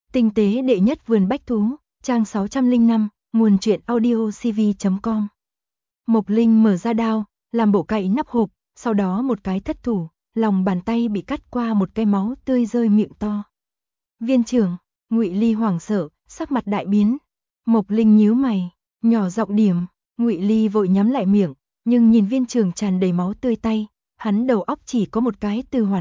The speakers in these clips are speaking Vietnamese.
Tinh tế đệ nhất vườn bách thú, trang 605, nguồn truyện audiocv.com. Mộc Linh mở ra đao, làm bộ cạy nắp hộp, sau đó một cái thất thủ, lòng bàn tay bị cắt qua một cái máu tươi rơi miệng to. Viên trưởng, Ngụy Ly hoảng sợ, sắc mặt đại biến. Mộc Linh nhíu mày, nhỏ giọng điểm, Ngụy Ly vội nhắm lại miệng, nhưng nhìn viên trưởng tràn đầy máu tươi tay, hắn đầu óc chỉ có một cái từ hoàn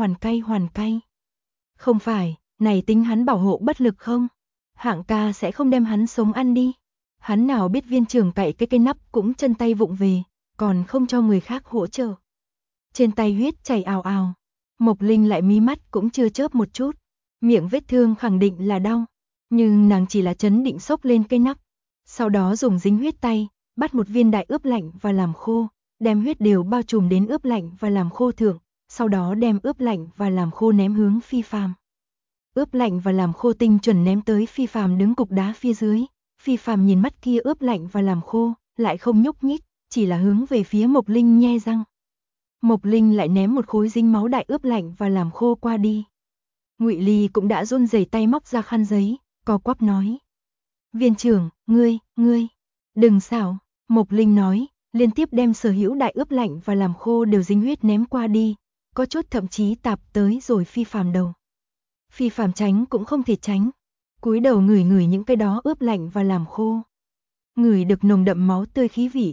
cay. Không phải, này tính hắn bảo hộ bất lực không? Hạng ca sẽ không đem hắn sống ăn đi. Hắn nào biết viên trưởng cạy cái cây nắp cũng chân tay vụng về, còn không cho người khác hỗ trợ. Trên tay huyết chảy ào ào. Mộc Linh lại mí mắt cũng chưa chớp một chút. Miệng vết thương khẳng định là đau, nhưng nàng chỉ là trấn định xốc lên cây nắp. Sau đó dùng dính huyết tay, bắt một viên đại ướp lạnh và làm khô, đem huyết đều bao trùm đến ướp lạnh và làm khô thượng, sau đó đem ướp lạnh và làm khô ném hướng Phi Phàm. Ướp lạnh và làm khô tinh chuẩn ném tới Phi Phàm đứng cục đá phía dưới. Phi Phàm nhìn mắt kia ướp lạnh và làm khô, lại không nhúc nhích, chỉ là hướng về phía Mộc Linh nhe răng. Mộc Linh lại ném một khối dính máu đại ướp lạnh và làm khô qua đi. Ngụy Ly cũng đã run rẩy tay móc ra khăn giấy, co quắp nói: "Viên trưởng, ngươi, đừng xảo." Mộc Linh nói, liên tiếp đem sở hữu đại ướp lạnh và làm khô đều dính huyết ném qua đi, có chút thậm chí tạp tới rồi Phi Phàm đầu. Phi Phàm tránh cũng không thể tránh, cúi đầu ngửi những cái đó ướp lạnh và làm khô. Ngửi được nồng đậm máu tươi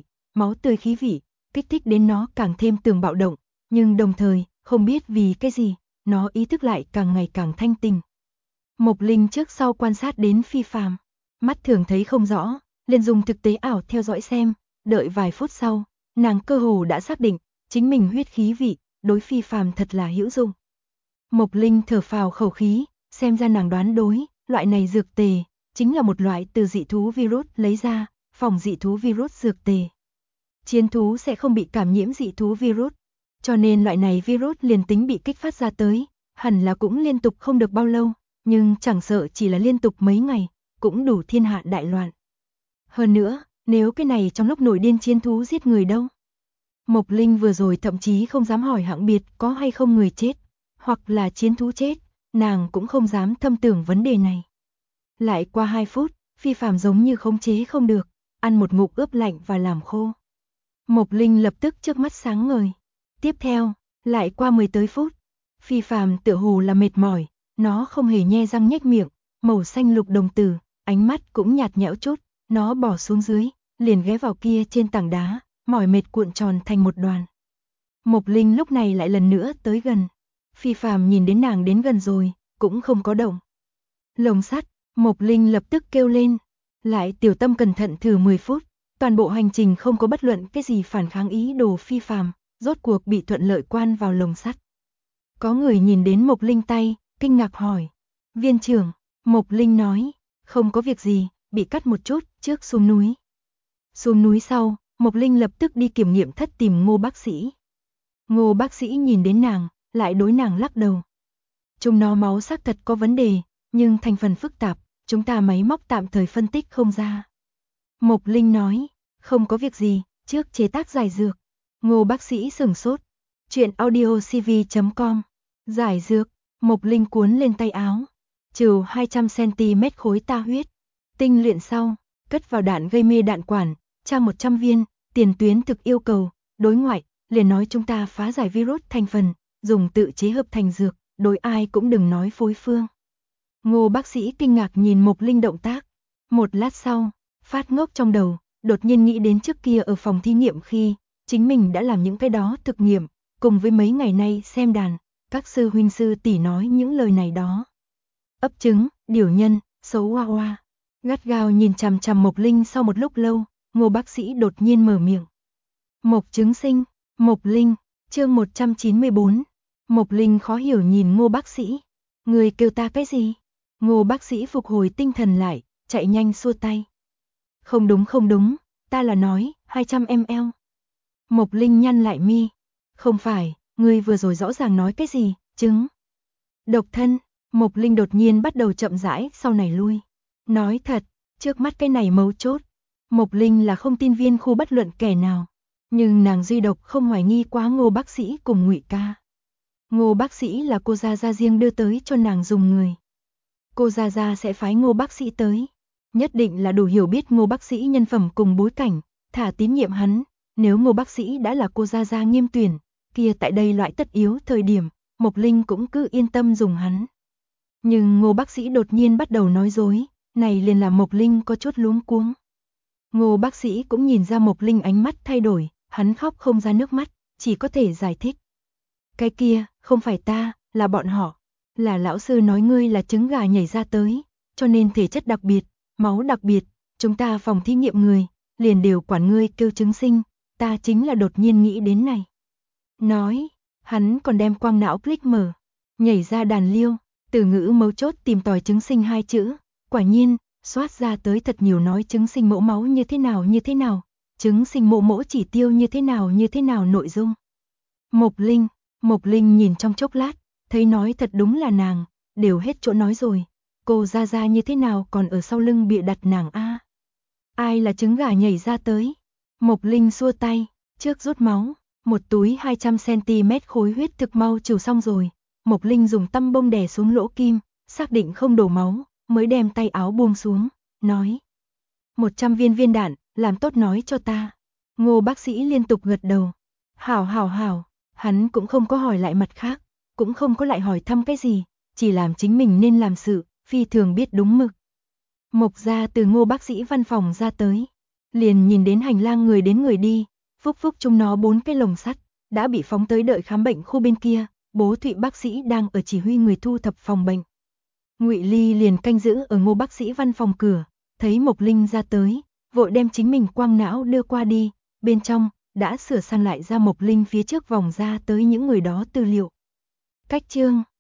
khí vị, kích thích đến nó càng thêm tường bạo động, nhưng đồng thời, không biết vì cái gì, nó ý thức lại càng ngày càng thanh tỉnh. Mộc Linh trước sau quan sát đến Phi Phàm, mắt thường thấy không rõ, liền dùng thực tế ảo theo dõi xem, đợi vài phút sau, nàng cơ hồ đã xác định, chính mình huyết khí vị, đối Phi Phàm thật là hữu dụng. Mộc Linh thở phào khẩu khí, xem ra nàng đoán đối, loại này dược tề, chính là một loại từ dị thú virus lấy ra, phòng dị thú virus dược tề. Chiến thú sẽ không bị cảm nhiễm dị thú virus, cho nên loại này virus liền tính bị kích phát ra tới, hẳn là cũng liên tục không được bao lâu, nhưng chẳng sợ chỉ là liên tục mấy ngày, cũng đủ thiên hạ đại loạn. Hơn nữa, nếu cái này trong lúc nổi điên chiến thú giết người đâu? Mộc Linh vừa rồi thậm chí không dám hỏi hạng biệt có hay không người chết, hoặc là chiến thú chết, nàng cũng không dám thâm tưởng vấn đề này. Lại qua 2 phút, Phi Phàm giống như khống chế không được, ăn một ngụm ướp lạnh và làm khô. Mộc Linh lập tức trước mắt sáng ngời. Tiếp theo, lại qua 10 tới phút, Phi Phàm tựa hồ là mệt mỏi, nó không hề nhe răng nhếch miệng, màu xanh lục đồng tử, ánh mắt cũng nhạt nhẽo chút, nó bỏ xuống dưới, liền ghé vào kia trên tảng đá, mỏi mệt cuộn tròn thành một đoàn. Mộc Linh lúc này lại lần nữa tới gần. Phi Phàm nhìn đến nàng đến gần rồi, cũng không có động. Lồng sắt, Mộc Linh lập tức kêu lên, lại tiểu tâm cẩn thận thử 10 phút, toàn bộ hành trình không có bất luận cái gì phản kháng ý đồ Phi Phàm, rốt cuộc bị thuận lợi quan vào lồng sắt. Có người nhìn đến Mộc Linh tay, kinh ngạc hỏi: "Viên trưởng?" Mộc Linh nói: "Không có việc gì, bị cắt một chút, trước xuống núi." Xuống núi sau, Mộc Linh lập tức đi kiểm nghiệm thất tìm Ngô bác sĩ. Ngô bác sĩ nhìn đến nàng, lại đối nàng lắc đầu. "Chúng nó máu xác thật có vấn đề, nhưng thành phần phức tạp, chúng ta máy móc tạm thời phân tích không ra." Mộc Linh nói: "Không có việc gì, trước chế tác giải dược." Ngô bác sĩ sửng sốt. Truyện audiocv.com. Giải dược, Mộc Linh cuốn lên tay áo. Trừ 200cm khối ta huyết. Tinh luyện sau, cất vào đạn gây mê đạn quản, trang 100 viên, tiền tuyến thực yêu cầu, đối ngoại, liền nói chúng ta phá giải virus thành phần, dùng tự chế hợp thành dược, đối ai cũng đừng nói phối phương. Ngô bác sĩ kinh ngạc nhìn Mộc Linh động tác. Một lát sau, phát ngốc trong đầu, đột nhiên nghĩ đến trước kia ở phòng thí nghiệm khi chính mình đã làm những cái đó thực nghiệm, cùng với mấy ngày nay xem đàn, các sư huynh sư tỷ nói những lời này đó. Ấp trứng, điểu nhân, xấu hoa hoa. Gắt gao nhìn chằm chằm Mộc Linh sau một lúc lâu, Ngô bác sĩ đột nhiên mở miệng. Mộc trứng sinh, Mộc Linh, chương 194. Mộc Linh khó hiểu nhìn Ngô bác sĩ. Người kêu ta cái gì? Ngô bác sĩ phục hồi tinh thần lại, chạy nhanh xua tay. Không đúng, ta là nói 200ml. Mộc Linh nhăn lại mi. Không phải, ngươi vừa rồi rõ ràng nói cái gì, trứng. Độc thân, Mộc Linh đột nhiên bắt đầu chậm rãi sau này lui. Nói thật, trước mắt cái này mấu chốt. Mộc Linh là không tin viên khu bất luận kẻ nào. Nhưng nàng duy độc không hoài nghi quá Ngô bác sĩ cùng Ngụy ca. Ngô bác sĩ là cô gia riêng đưa tới cho nàng dùng người. cô Gia Gia sẽ phái Ngô bác sĩ tới. Nhất định là đủ hiểu biết Ngô bác sĩ nhân phẩm cùng bối cảnh, thả tín nhiệm hắn. Nếu Ngô bác sĩ đã là cô Gia Gia nghiêm tuyển, kia tại đây loại tất yếu thời điểm, Mộc Linh cũng cứ yên tâm dùng hắn. Nhưng Ngô bác sĩ đột nhiên bắt đầu nói dối, này liền là Mộc Linh có chút luống cuống. Ngô bác sĩ cũng nhìn ra Mộc Linh ánh mắt thay đổi, hắn khóc không ra nước mắt, chỉ có thể giải thích. Cái kia, không phải ta, là bọn họ. Là lão sư nói ngươi là trứng gà nhảy ra tới, cho nên thể chất đặc biệt, máu đặc biệt, chúng ta phòng thí nghiệm người, liền đều quản ngươi kêu trứng sinh, ta chính là đột nhiên nghĩ đến này. Nói, hắn còn đem quang não click mở, nhảy ra đàn liêu, từ ngữ mấu chốt tìm tòi trứng sinh 2 chữ, quả nhiên, xoát ra tới thật nhiều nói trứng sinh mẫu máu như thế nào, trứng sinh mẫu chỉ tiêu như thế nào nội dung. Mộc Linh nhìn trong chốc lát, thấy nói thật đúng là nàng, đều hết chỗ nói rồi, cô Gia Gia như thế nào còn ở sau lưng bịa đặt nàng a? Ai là trứng gà nhảy ra tới? Mộc Linh xua tay, trước rút máu, một túi 200cm khối huyết thực mau trừ xong rồi, Mộc Linh dùng tăm bông đè xuống lỗ kim, xác định không đổ máu, mới đem tay áo buông xuống, nói. 100 viên đạn, làm tốt nói cho ta. Ngô bác sĩ liên tục gật đầu. Hảo, hắn cũng không có hỏi lại mặt khác, cũng không có lại hỏi thăm cái gì, chỉ làm chính mình nên làm sự, phi thường biết đúng mực. Mộc gia từ Ngô bác sĩ văn phòng ra tới, liền nhìn đến hành lang người đến người đi, phúc chúng nó 4 cái lồng sắt, đã bị phóng tới đợi khám bệnh khu bên kia, Bố Thụy bác sĩ đang ở chỉ huy người thu thập phòng bệnh. Ngụy Ly liền canh giữ ở Ngô bác sĩ văn phòng cửa, thấy Mộc Linh ra tới, vội đem chính mình quang não đưa qua đi, bên trong đã sửa sang lại ra Mộc Linh phía trước vòng ra tới những người đó tư liệu. Cách chương